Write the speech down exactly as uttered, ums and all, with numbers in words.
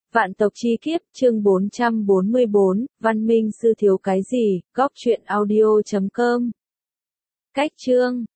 Vạn tộc chi kiếp, chương bốn trăm bốn mươi bốn, Văn Minh Sư thiếu cái gì, góc truyện audio chấm com. Cách chương